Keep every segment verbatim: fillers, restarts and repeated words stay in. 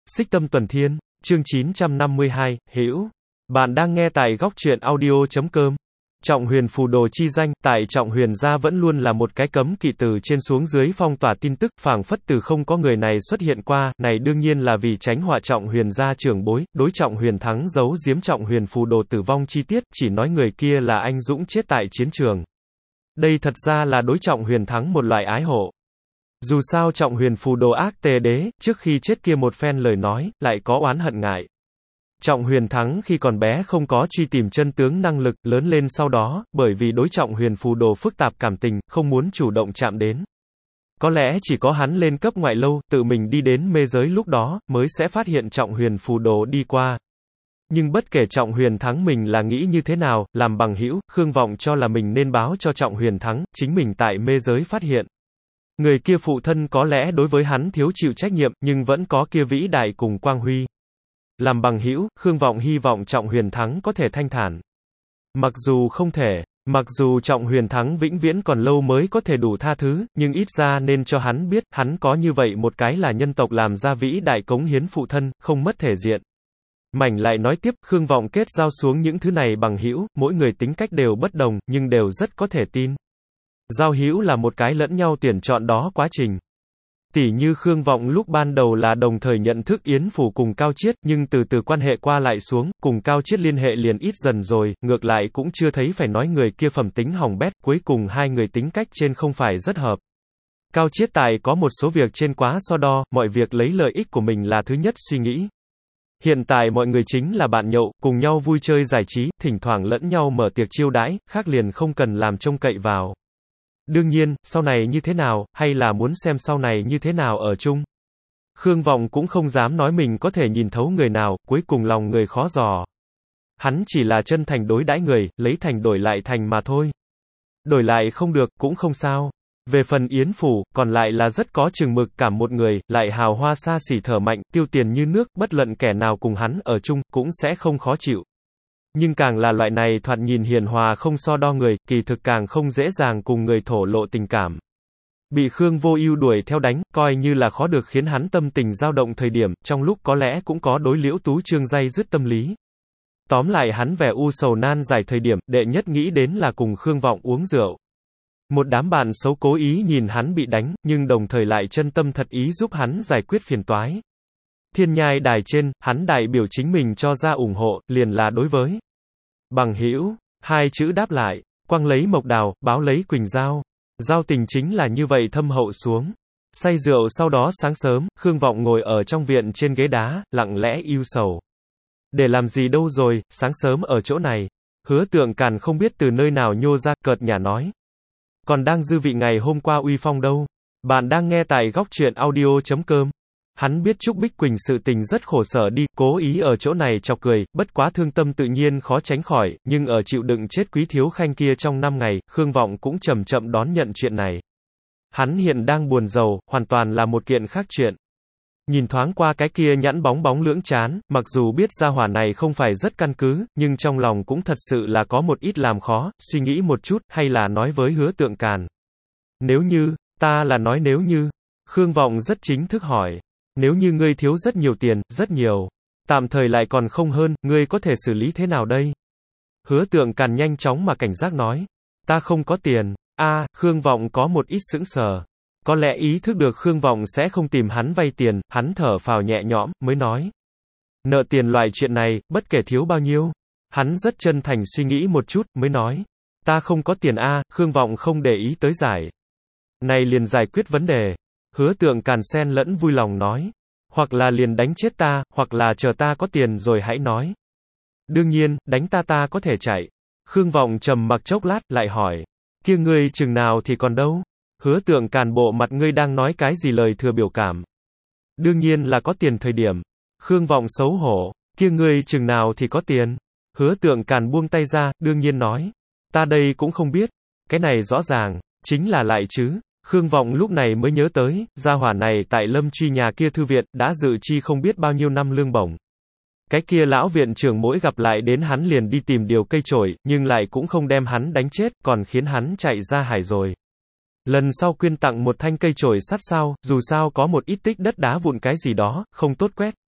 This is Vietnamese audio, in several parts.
Xích Tâm Tuần Thiên, chương chín trăm năm mươi hai, Hữu. Bạn đang nghe tại góc truyện audio chấm com. Trọng Huyền phù đồ chi danh, tại Trọng Huyền gia vẫn luôn là một cái cấm kỵ, từ trên xuống dưới phong tỏa tin tức, phảng phất từ không có người này xuất hiện qua, này đương nhiên là vì tránh họa Trọng Huyền gia trưởng bối, đối Trọng Huyền thắng giấu giếm Trọng Huyền phù đồ tử vong chi tiết, chỉ nói người kia là anh dũng chết tại chiến trường. Đây thật ra là đối Trọng Huyền thắng một loại ái hộ. Dù sao Trọng Huyền phù đồ ác tề đế, trước khi chết kia một phen lời nói, lại có oán hận ngại. Trọng Huyền thắng khi còn bé không có truy tìm chân tướng năng lực, lớn lên sau đó, bởi vì đối Trọng Huyền phù đồ phức tạp cảm tình, không muốn chủ động chạm đến. Có lẽ chỉ có hắn lên cấp ngoại lâu, tự mình đi đến mê giới lúc đó, mới sẽ phát hiện Trọng Huyền phù đồ đi qua. Nhưng bất kể Trọng Huyền thắng mình là nghĩ như thế nào, làm bằng hữu, Khương Vọng cho là mình nên báo cho Trọng Huyền thắng, chính mình tại mê giới phát hiện. Người kia phụ thân có lẽ đối với hắn thiếu chịu trách nhiệm, nhưng vẫn có kia vĩ đại cùng quang huy. Làm bằng hữu, Khương Vọng hy vọng Trọng Huyền thắng có thể thanh thản. Mặc dù không thể, mặc dù Trọng Huyền thắng vĩnh viễn còn lâu mới có thể đủ tha thứ, nhưng ít ra nên cho hắn biết, hắn có như vậy một cái là nhân tộc làm ra vĩ đại cống hiến phụ thân, không mất thể diện. Mảnh lại nói tiếp, Khương Vọng kết giao xuống những thứ này bằng hữu, mỗi người tính cách đều bất đồng, nhưng đều rất có thể tin. Giao hữu là một cái lẫn nhau tuyển chọn đó quá trình. Tỉ như Khương Vọng lúc ban đầu là đồng thời nhận thức Yến Phủ cùng Cao Chiết, nhưng từ từ quan hệ qua lại xuống, cùng Cao Chiết liên hệ liền ít dần rồi, ngược lại cũng chưa thấy phải nói người kia phẩm tính hỏng bét, cuối cùng hai người tính cách trên không phải rất hợp. Cao Chiết tài có một số việc trên quá so đo, mọi việc lấy lợi ích của mình là thứ nhất suy nghĩ. Hiện tại mọi người chính là bạn nhậu, cùng nhau vui chơi giải trí, thỉnh thoảng lẫn nhau mở tiệc chiêu đãi, khác liền không cần làm trông cậy vào. Đương nhiên, sau này như thế nào, hay là muốn xem sau này như thế nào ở chung. Khương Vọng cũng không dám nói mình có thể nhìn thấu người nào, cuối cùng lòng người khó dò. Hắn chỉ là chân thành đối đãi người, lấy thành đổi lại thành mà thôi. Đổi lại không được, cũng không sao. Về phần Yến Phủ, còn lại là rất có chừng mực, cảm một người, lại hào hoa xa xỉ thở mạnh, tiêu tiền như nước, bất luận kẻ nào cùng hắn ở chung, cũng sẽ không khó chịu. Nhưng càng là loại này thoạt nhìn hiền hòa không so đo người, kỳ thực càng không dễ dàng cùng người thổ lộ tình cảm. Bị Khương Vô Ưu đuổi theo đánh, coi như là khó được khiến hắn tâm tình dao động thời điểm, trong lúc có lẽ cũng có đối Liễu Tú Trương day dứt tâm lý. Tóm lại hắn vẻ u sầu nan giải thời điểm, đệ nhất nghĩ đến là cùng Khương Vọng uống rượu. Một đám bạn xấu cố ý nhìn hắn bị đánh, nhưng đồng thời lại chân tâm thật ý giúp hắn giải quyết phiền toái. Thiên nhai đài trên, hắn đại biểu chính mình cho ra ủng hộ, liền là đối với bằng hữu, hai chữ đáp lại, quăng lấy mộc đào, báo lấy quỳnh giao. Giao tình chính là như vậy thâm hậu xuống. Say rượu sau đó sáng sớm, Khương Vọng ngồi ở trong viện trên ghế đá, lặng lẽ ưu sầu. Để làm gì đâu rồi, sáng sớm ở chỗ này. Hứa Tượng Càn không biết từ nơi nào nhô ra, cợt nhả nói. Còn đang dư vị ngày hôm qua uy phong đâu. Bạn đang nghe tại góc truyện audio chấm com. Hắn biết Trúc Bích Quỳnh sự tình rất khổ sở đi, cố ý ở chỗ này chọc cười, bất quá thương tâm tự nhiên khó tránh khỏi, nhưng ở chịu đựng chết Quý Thiếu Khanh kia trong năm ngày, Khương Vọng cũng chậm chậm đón nhận chuyện này. Hắn hiện đang buồn rầu, hoàn toàn là một kiện khác chuyện. Nhìn thoáng qua cái kia nhẵn bóng bóng lưỡng chán, mặc dù biết gia hỏa này không phải rất căn cứ, nhưng trong lòng cũng thật sự là có một ít làm khó, suy nghĩ một chút, hay là nói với Hứa Tượng Càn. Nếu như, ta là nói nếu như, Khương Vọng rất chính thức hỏi. Nếu như ngươi thiếu rất nhiều tiền, rất nhiều, tạm thời lại còn không hơn, ngươi có thể xử lý thế nào đây? Hứa Tượng Càn nhanh chóng mà cảnh giác nói. Ta không có tiền. A, à, Khương Vọng có một ít sững sờ. Có lẽ ý thức được Khương Vọng sẽ không tìm hắn vay tiền, hắn thở phào nhẹ nhõm, mới nói. Nợ tiền loại chuyện này, bất kể thiếu bao nhiêu. Hắn rất chân thành suy nghĩ một chút, mới nói. Ta không có tiền a, à, Khương Vọng không để ý tới giải. Này liền giải quyết vấn đề. Hứa Tượng Càn xen lẫn vui lòng nói. Hoặc là liền đánh chết ta, hoặc là chờ ta có tiền rồi hãy nói. Đương nhiên, đánh ta ta có thể chạy. Khương Vọng trầm mặc chốc lát, lại hỏi. Kia ngươi chừng nào thì còn đâu? Hứa Tượng Càn bộ mặt ngươi đang nói cái gì lời thừa biểu cảm. Đương nhiên là có tiền thời điểm. Khương Vọng xấu hổ. Kia ngươi chừng nào thì có tiền? Hứa Tượng Càn buông tay ra, đương nhiên nói. Ta đây cũng không biết. Cái này rõ ràng, chính là lại chứ. Khương Vọng lúc này mới nhớ tới, gia hỏa này tại Lâm Truy nhà kia thư viện, đã dự chi không biết bao nhiêu năm lương bổng. Cái kia lão viện trưởng mỗi gặp lại đến hắn liền đi tìm điều cây chổi, nhưng lại cũng không đem hắn đánh chết, còn khiến hắn chạy ra hải rồi. Lần sau quyên tặng một thanh cây chổi sắt sao, dù sao có một ít tích đất đá vụn cái gì đó, không tốt quét.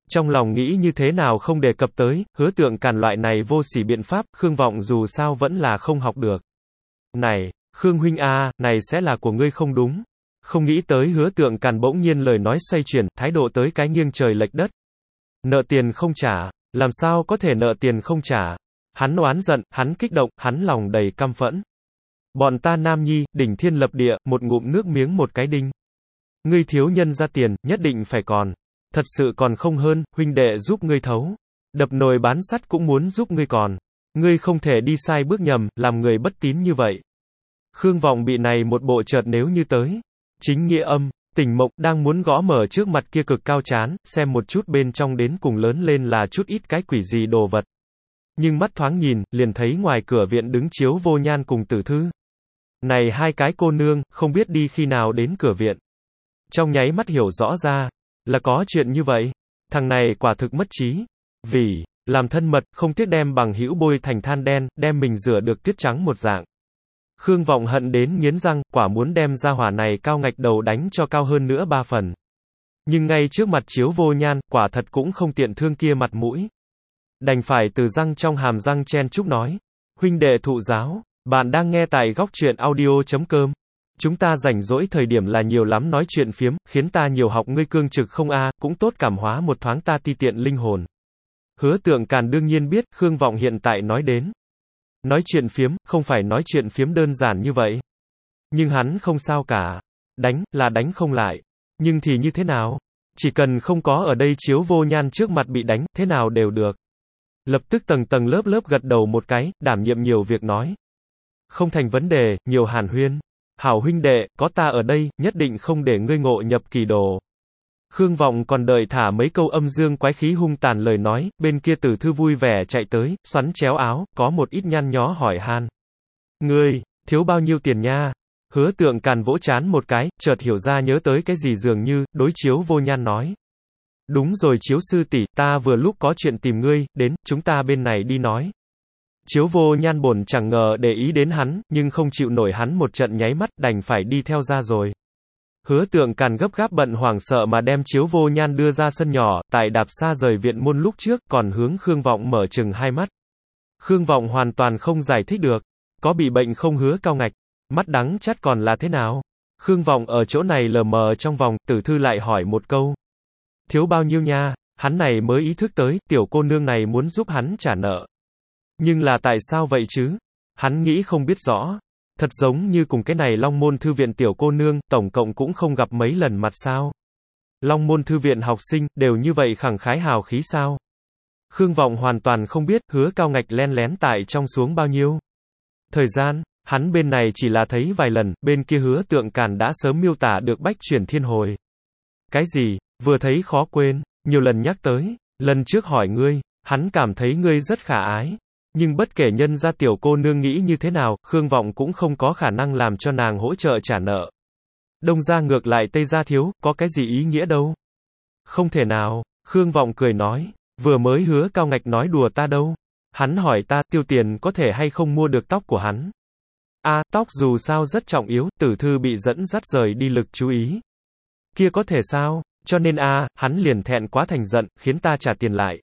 Trong lòng nghĩ như thế nào không đề cập tới, Hứa Tượng Càn loại này vô sỉ biện pháp, Khương Vọng dù sao vẫn là không học được. Này, Khương huynh a, này sẽ là của ngươi không đúng. Không nghĩ tới Hứa Tượng Càn bỗng nhiên lời nói xoay chuyển, thái độ tới cái nghiêng trời lệch đất. Nợ tiền không trả, làm sao có thể nợ tiền không trả? Hắn oán giận, hắn kích động, hắn lòng đầy căm phẫn. Bọn ta Nam Nhi, đỉnh thiên lập địa, một ngụm nước miếng một cái đinh. Ngươi thiếu nhân ra tiền, nhất định phải còn. Thật sự còn không hơn, huynh đệ giúp ngươi thấu. Đập nồi bán sắt cũng muốn giúp ngươi còn. Ngươi không thể đi sai bước nhầm, làm người bất tín như vậy. Khương Vọng bị này một bộ chợt nếu như tới. Chính nghĩa âm, tỉnh mộng, đang muốn gõ mở trước mặt kia cực cao chán, xem một chút bên trong đến cùng lớn lên là chút ít cái quỷ gì đồ vật. Nhưng mắt thoáng nhìn, liền thấy ngoài cửa viện đứng Chiếu Vô Nhan cùng Tử Thư. Này hai cái cô nương, không biết đi khi nào đến cửa viện. Trong nháy mắt hiểu rõ ra, là có chuyện như vậy. Thằng này quả thực mất trí. Vì, làm thân mật, không tiếc đem bằng hữu bôi thành than đen, đem mình rửa được tuyết trắng một dạng. Khương Vọng hận đến nghiến răng, quả muốn đem ra hỏa này cao ngạch đầu đánh cho cao hơn nữa ba phần. Nhưng ngay trước mặt Chiếu Vô Nhan, quả thật cũng không tiện thương kia mặt mũi. Đành phải từ răng trong hàm răng chen chúc nói. Huynh đệ thụ giáo, bạn đang nghe tại góc truyện audio chấm com. Chúng ta rảnh rỗi thời điểm là nhiều lắm nói chuyện phiếm, khiến ta nhiều học ngươi cương trực không a, cũng tốt cảm hóa một thoáng ta ti tiện linh hồn. Hứa Tượng Càn đương nhiên biết, Khương Vọng hiện tại nói đến. Nói chuyện phiếm, không phải nói chuyện phiếm đơn giản như vậy. Nhưng hắn không sao cả. Đánh, là đánh không lại. Nhưng thì như thế nào? Chỉ cần không có ở đây Chiếu Vô Nhan trước mặt bị đánh, thế nào đều được. Lập tức tầng tầng lớp lớp gật đầu một cái, đảm nhiệm nhiều việc nói. Không thành vấn đề, nhiều hàn huyên. Hảo huynh đệ, có ta ở đây, nhất định không để ngươi ngộ nhập kỳ đồ. Khương Vọng còn đợi thả mấy câu âm dương quái khí hung tàn lời nói, bên kia Tử Thư vui vẻ chạy tới, xoắn chéo áo, có một ít nhăn nhó hỏi han. Ngươi, thiếu bao nhiêu tiền nha? Hứa Tượng Càn vỗ chán một cái, chợt hiểu ra nhớ tới cái gì dường như, đối Chiếu Vô Nhan nói. Đúng rồi Chiếu sư tỷ, ta vừa lúc có chuyện tìm ngươi, đến, chúng ta bên này đi nói. Chiếu Vô Nhan bổn chẳng ngờ để ý đến hắn, nhưng không chịu nổi hắn một trận nháy mắt, đành phải đi theo ra rồi. Hứa Tượng Càn gấp gáp bận hoảng sợ mà đem Chiếu Vô Nhan đưa ra sân nhỏ, tại đạp xa rời viện môn lúc trước, còn hướng Khương Vọng mở chừng hai mắt. Khương Vọng hoàn toàn không giải thích được. Có bị bệnh không Hứa cao ngạch? Mắt đắng chắt còn là thế nào? Khương Vọng ở chỗ này lờ mờ trong vòng, Tử Thư lại hỏi một câu. Thiếu bao nhiêu nha? Hắn này mới ý thức tới, tiểu cô nương này muốn giúp hắn trả nợ. Nhưng là tại sao vậy chứ? Hắn nghĩ không biết rõ. Thật giống như cùng cái này Long Môn Thư viện tiểu cô nương, tổng cộng cũng không gặp mấy lần mặt sao. Long Môn Thư viện học sinh, đều như vậy khẳng khái hào khí sao? Khương Vọng hoàn toàn không biết, Hứa cao ngạch len lén tại trong xuống bao nhiêu. Thời gian, hắn bên này chỉ là thấy vài lần, bên kia Hứa Tượng Càn đã sớm miêu tả được bách chuyển thiên hồi. Cái gì? Vừa thấy khó quên, nhiều lần nhắc tới, lần trước hỏi ngươi, hắn cảm thấy ngươi rất khả ái. Nhưng bất kể nhân ra tiểu cô nương nghĩ như thế nào, Khương Vọng cũng không có khả năng làm cho nàng hỗ trợ trả nợ. Đông ra ngược lại Tây ra thiếu, có cái gì ý nghĩa đâu. Không thể nào, Khương Vọng cười nói, vừa mới Hứa cao ngạch nói đùa ta đâu. Hắn hỏi ta tiêu tiền có thể hay không mua được tóc của hắn. A, à, tóc dù sao rất trọng yếu, Tử Thư bị dẫn dắt rời đi lực chú ý. Kia có thể sao, cho nên a, à, hắn liền thẹn quá thành giận, khiến ta trả tiền lại.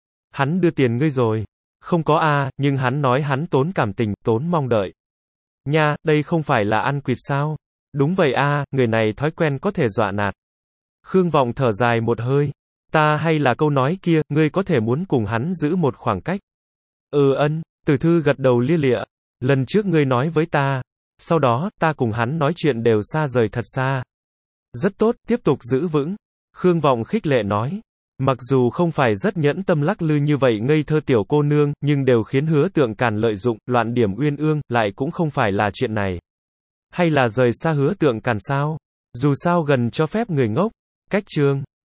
Hắn đưa tiền ngươi rồi. Không có a, à, nhưng hắn nói hắn tốn cảm tình, tốn mong đợi. Nha, đây không phải là ăn quỵt sao? Đúng vậy a, à, người này thói quen có thể dọa nạt. Khương Vọng thở dài một hơi. Ta hay là câu nói kia, ngươi có thể muốn cùng hắn giữ một khoảng cách. Ừ ân, Tử Thư gật đầu lia lịa. Lần trước ngươi nói với ta. Sau đó, ta cùng hắn nói chuyện đều xa rời thật xa. Rất tốt, tiếp tục giữ vững. Khương Vọng khích lệ nói. Mặc dù không phải rất nhẫn tâm lắc lư như vậy ngây thơ tiểu cô nương, nhưng đều khiến Hứa Tượng Càn lợi dụng, loạn điểm uyên ương, lại cũng không phải là chuyện này. Hay là rời xa Hứa Tượng Càn sao? Dù sao gần cho phép người ngốc. Cách chương